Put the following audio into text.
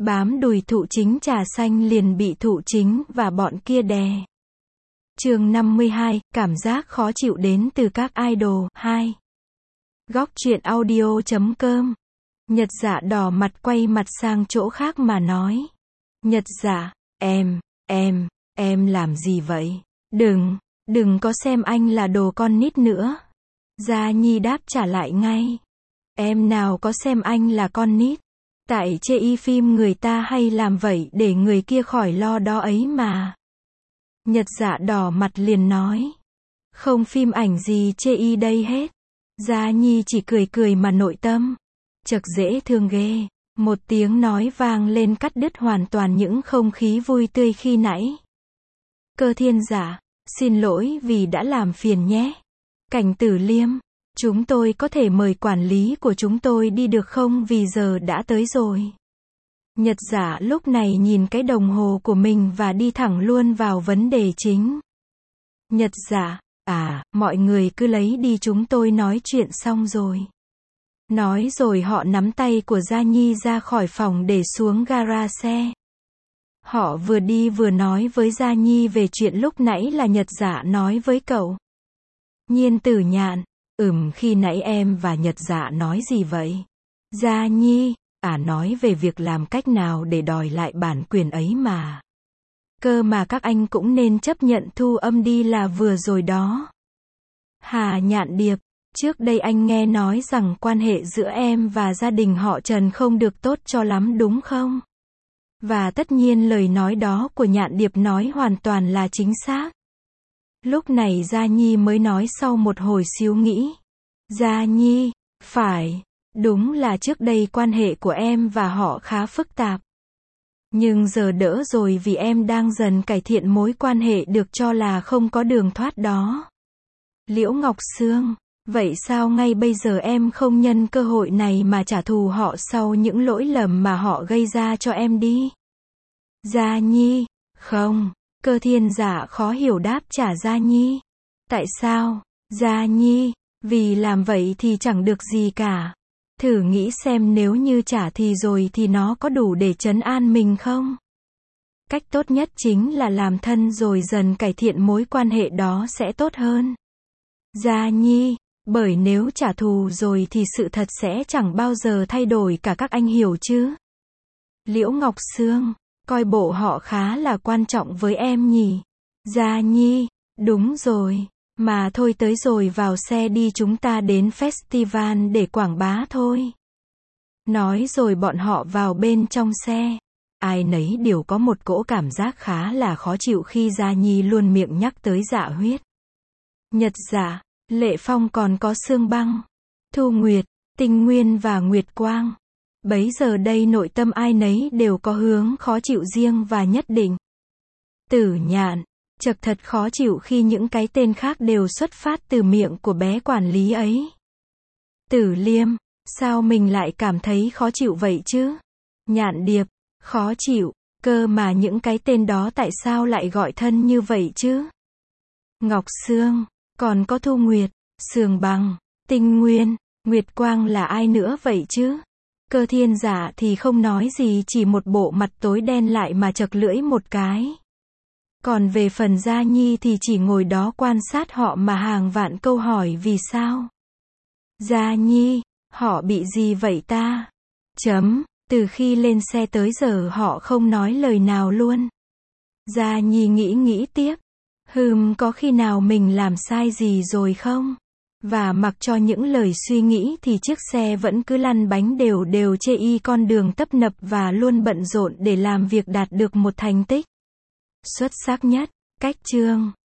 Bám đùi Thụ Chính trà xanh liền bị Thụ Chính và bọn kia đè. Chương 52, cảm giác khó chịu đến từ các idol. 2. Góc truyện audio.com. Nhật Dạ đỏ mặt quay mặt sang chỗ khác mà nói. Nhật Dạ, em làm gì vậy? Đừng có xem anh là đồ con nít nữa. Gia Nhi đáp trả lại ngay. Em nào có xem anh là con nít. Tại chê y phim người ta hay làm vậy để người kia khỏi lo đó ấy mà. Nhật Dạ đỏ mặt liền nói. Không phim ảnh gì chê y đây hết. Gia Nhi chỉ cười mà nội tâm. Chật dễ thương ghê. Một tiếng nói vang lên cắt đứt hoàn toàn những không khí vui tươi khi nãy. Cơ Thiên Dạ, xin lỗi vì đã làm phiền nhé. Cảnh Tử Liêm, chúng tôi có thể mời quản lý của chúng tôi đi được không vì giờ đã tới rồi. Nhật Dạ lúc này nhìn cái đồng hồ của mình và đi thẳng luôn vào vấn đề chính. Nhật Dạ, mọi người cứ lấy đi chúng tôi nói chuyện xong rồi. Nói rồi họ nắm tay của Gia Nhi ra khỏi phòng để xuống gara xe. Họ vừa đi vừa nói với Gia Nhi về chuyện lúc nãy là Nhật Dạ nói với cậu. Nhiên Tử Nhạn, khi nãy em và Nhật Dạ nói gì vậy? Gia Nhi, nói về việc làm cách nào để đòi lại bản quyền ấy mà. Cơ mà các anh cũng nên chấp nhận thu âm đi là vừa rồi đó. Hà Nhạn Điệp, trước đây anh nghe nói rằng quan hệ giữa em và gia đình họ Trần không được tốt cho lắm đúng không? Và tất nhiên lời nói đó của Nhạn Điệp nói hoàn toàn là chính xác. Lúc này Gia Nhi mới nói sau một hồi xíu nghĩ. Gia Nhi, phải, đúng là trước đây quan hệ của em và họ khá phức tạp. Nhưng giờ đỡ rồi vì em đang dần cải thiện mối quan hệ được cho là không có đường thoát đó. Liễu Ngọc Sương, vậy sao ngay bây giờ em không nhân cơ hội này mà trả thù họ sau những lỗi lầm mà họ gây ra cho em đi? Gia Nhi, không. Cơ Thiên Dạ khó hiểu đáp trả Gia Nhi. Tại sao? Gia Nhi, vì làm vậy thì chẳng được gì cả. Thử nghĩ xem nếu như trả thì rồi thì nó có đủ để trấn an mình không? Cách tốt nhất chính là làm thân rồi dần cải thiện mối quan hệ đó sẽ tốt hơn. Gia Nhi, bởi nếu trả thù rồi thì sự thật sẽ chẳng bao giờ thay đổi cả các anh hiểu chứ? Liễu Ngọc Sương, coi bộ họ khá là quan trọng với em nhỉ? Gia Nhi, đúng rồi. Mà thôi tới rồi vào xe đi chúng ta đến festival để quảng bá thôi. Nói rồi bọn họ vào bên trong xe. Ai nấy đều có một cỗ cảm giác khá là khó chịu khi Gia Nhi luôn miệng nhắc tới Dạ Huyết. Nhật Dạ, Lệ Phong còn có Sương Băng, Thu Nguyệt, Tinh Nguyên và Nguyệt Quang. Bấy giờ đây nội tâm ai nấy đều có hướng khó chịu riêng và nhất định. Tử Nhạn, chật thật khó chịu khi những cái tên khác đều xuất phát từ miệng của bé quản lý ấy. Tử Liêm, sao mình lại cảm thấy khó chịu vậy chứ? Nhạn Điệp, khó chịu, cơ mà những cái tên đó tại sao lại gọi thân như vậy chứ? Ngọc Sương, còn có Thu Nguyệt, Sương Băng, Tinh Nguyên, Nguyệt Quang là ai nữa vậy chứ? Cơ Thiên Dạ thì không nói gì chỉ một bộ mặt tối đen lại mà chật lưỡi một cái. Còn về phần Gia Nhi thì chỉ ngồi đó quan sát họ mà hàng vạn câu hỏi vì sao. Gia Nhi, họ bị gì vậy ta? Từ khi lên xe tới giờ họ không nói lời nào luôn. Gia Nhi nghĩ tiếp. Có khi nào mình làm sai gì rồi không? Và mặc cho những lời suy nghĩ thì chiếc xe vẫn cứ lăn bánh đều chê y con đường tấp nập và luôn bận rộn để làm việc đạt được một thành tích xuất sắc nhất. Cách chương